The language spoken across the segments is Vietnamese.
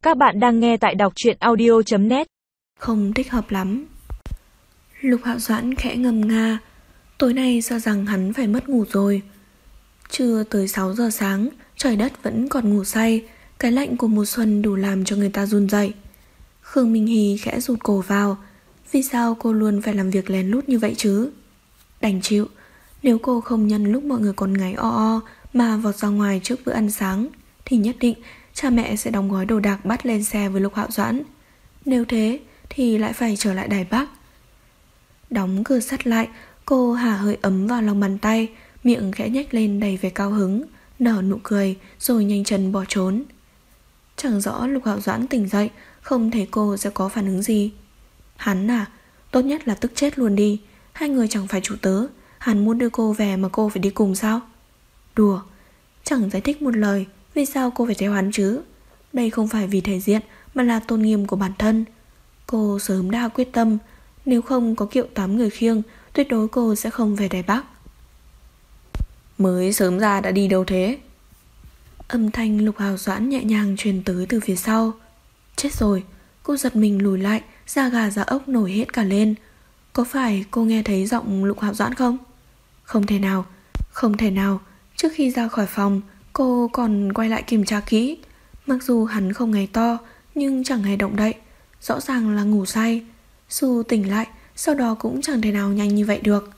Các bạn đang nghe tại đọc truyện audio.net. Không thích hợp lắm. Lục Hạo Doãn khẽ ngâm nga. Tối nay sợ rằng hắn phải mất ngủ rồi. Trưa tới 6 giờ sáng, trời đất vẫn còn ngủ say. Cái lạnh của mùa xuân đủ làm cho người ta run dậy. Khương Minh Hy khẽ rụt cổ vào. Vì sao cô luôn phải làm việc lén lút như vậy chứ? Đành chịu. Nếu cô không nhân lúc mọi người còn ngáy o mà vọt ra ngoài trước bữa ăn sáng, thì nhất định cha mẹ sẽ đóng gói đồ đạc bắt lên xe với Lục Hạo Doãn. Nếu thế thì lại phải trở lại Đài Bắc. Đóng cửa sắt lại, cô hả hơi ấm vào lòng bàn tay, miệng khẽ nhếch lên đầy vẻ cao hứng, nở nụ cười rồi nhanh chân bỏ trốn. Chẳng rõ Lục Hạo Doãn tỉnh dậy, không thấy cô sẽ có phản ứng gì. Hắn à, tốt nhất là tức chết luôn đi. Hai người chẳng phải chủ tớ, hắn muốn đưa cô về mà cô phải đi cùng sao? Đùa, chẳng giải thích một lời vì sao cô phải theo hắn chứ. Đây không phải vì thể diện mà là tôn nghiêm của bản thân. Cô sớm đã quyết tâm, nếu không có Kiệu 8 người khiêng, tuyệt đối cô sẽ không về Đài Bắc. Mới sớm ra đã đi đâu thế? Âm thanh Lục Hạo Doãn nhẹ nhàng truyền tới từ phía sau. Chết rồi, cô giật mình lùi lại, da gà da ốc nổi hết cả lên. Có phải cô nghe thấy giọng Lục Hạo Doãn không? Không thể nào. Trước khi ra khỏi phòng, cô còn quay lại kiểm tra kỹ. Mặc dù hắn không ngáy to, nhưng chẳng hề động đậy, rõ ràng là ngủ say. Dù tỉnh lại, sau đó cũng chẳng thể nào nhanh như vậy được.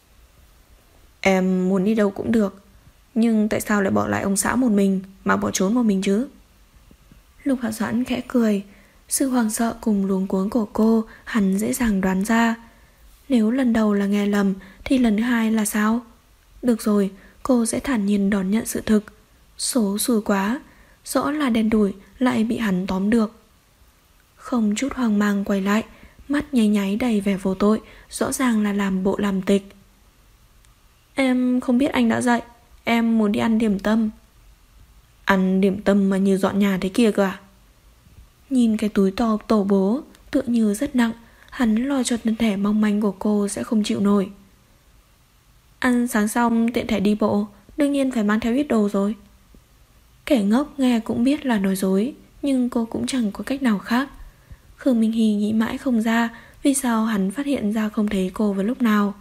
Em muốn đi đâu cũng được, nhưng tại sao lại bỏ lại ông xã một mình mà bỏ trốn một mình chứ? Lục Hạo Doãn khẽ cười. Sự hoảng sợ cùng luống cuống của cô hắn dễ dàng đoán ra. Nếu lần đầu là nghe lầm thì lần thứ hai là sao? Được rồi, cô sẽ thản nhiên đón nhận sự thực. Số xui quá, rõ là đen đủi lại bị hắn tóm được. Không chút hoang mang quay lại, mắt nháy nháy đầy vẻ vô tội, rõ ràng là làm bộ làm tịch. Em không biết anh đã dậy, em muốn đi ăn điểm tâm. Ăn điểm tâm mà như dọn nhà thế kia cơ à? Nhìn cái túi to tổ bố, tựa như rất nặng, hắn lo cho thân thể mong manh của cô sẽ không chịu nổi. Ăn sáng xong tiện thể đi bộ, đương nhiên phải mang theo ít đồ rồi. Kẻ ngốc nghe cũng biết là nói dối, nhưng cô cũng chẳng có cách nào khác. Khương Minh Hy nghĩ mãi không ra vì sao hắn phát hiện ra không thấy cô vào lúc nào.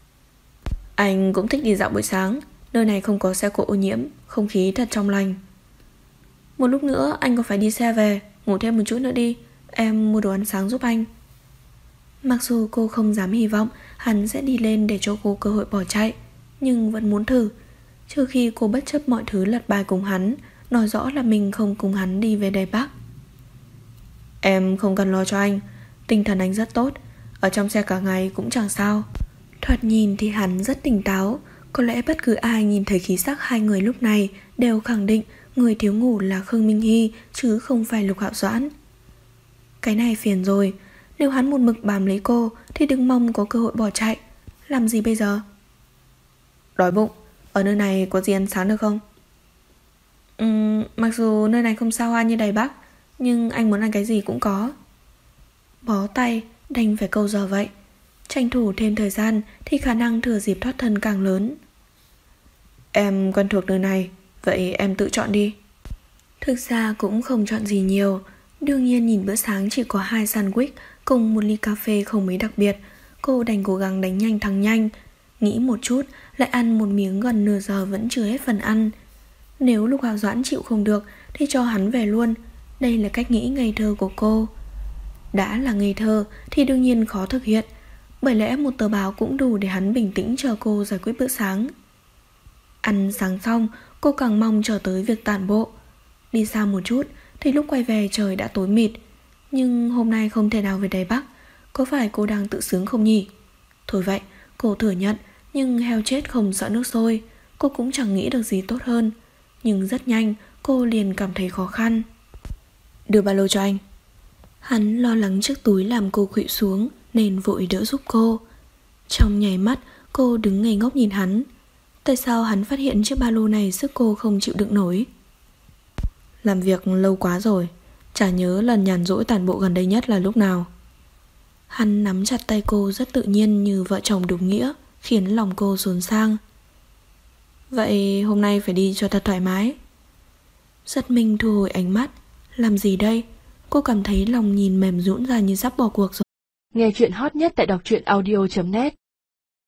Anh cũng thích đi dạo buổi sáng, nơi này không có xe cộ ô nhiễm, không khí thật trong lành. Một lúc nữa anh có phải đi xe về, ngủ thêm một chút nữa đi, em mua đồ ăn sáng giúp anh. Mặc dù cô không dám hy vọng hắn sẽ đi lên để cho cô cơ hội bỏ chạy, nhưng vẫn muốn thử. Trừ khi cô bất chấp mọi thứ lật bài cùng hắn, nói rõ là mình không cùng hắn đi về Đài Bắc. Em không cần lo cho anh, tinh thần anh rất tốt, ở trong xe cả ngày cũng chẳng sao. Thoạt nhìn thì hắn rất tỉnh táo. Có lẽ bất cứ ai nhìn thấy khí sắc hai người lúc này đều khẳng định người thiếu ngủ là Khương Minh Hy chứ không phải Lục Hạo Doãn. Cái này phiền rồi. Nếu hắn một mực bám lấy cô thì đừng mong có cơ hội bỏ chạy. Làm gì bây giờ? Đói bụng, ở nơi này có gì ăn sáng được không? Mặc dù nơi này không xa hoa như Đài Bắc, nhưng anh muốn ăn cái gì cũng có. Bó tay, đành phải câu giờ vậy. Tranh thủ thêm thời gian thì khả năng thừa dịp thoát thân càng lớn. Em quen thuộc nơi này, vậy em tự chọn đi. Thực ra cũng không chọn gì nhiều. Đương nhiên nhìn bữa sáng chỉ có 2 sandwich cùng một ly cà phê không mấy đặc biệt, cô đành cố gắng đánh nhanh thắng nhanh. Nghĩ một chút, lại ăn một miếng gần nửa giờ vẫn chưa hết phần ăn. Nếu Lục Hạo Doãn chịu không được thì cho hắn về luôn. Đây là cách nghĩ ngây thơ của cô. Đã là ngây thơ thì đương nhiên khó thực hiện, bởi lẽ một tờ báo cũng đủ để hắn bình tĩnh chờ cô giải quyết bữa sáng. Ăn sáng xong, cô càng mong chờ tới việc tản bộ. Đi xa một chút thì lúc quay về trời đã tối mịt. Nhưng hôm nay không thể nào về Đài Bắc. Có phải cô đang tự sướng không nhỉ? Thôi vậy, cô thừa nhận, nhưng heo chết không sợ nước sôi. Cô cũng chẳng nghĩ được gì tốt hơn. Nhưng rất nhanh cô liền cảm thấy khó khăn. Đưa ba lô cho anh. Hắn lo lắng chiếc túi làm cô khuỵu xuống nên vội đỡ giúp cô. Trong nháy mắt cô đứng ngây ngốc nhìn hắn. Tại sao hắn phát hiện chiếc ba lô này sức cô không chịu đựng nổi? Làm việc lâu quá rồi, chả nhớ lần nhàn rỗi tản bộ gần đây nhất là lúc nào. Hắn nắm chặt tay cô rất tự nhiên như vợ chồng đúng nghĩa, khiến lòng cô xốn sang. Vậy hôm nay phải đi cho thật thoải mái. Giật mình thu hồi ánh mắt. Làm gì đây? Cô cảm thấy lòng nhìn mềm nhũn ra như sắp bỏ cuộc rồi. Nghe chuyện hot nhất tại đọc truyện audio.net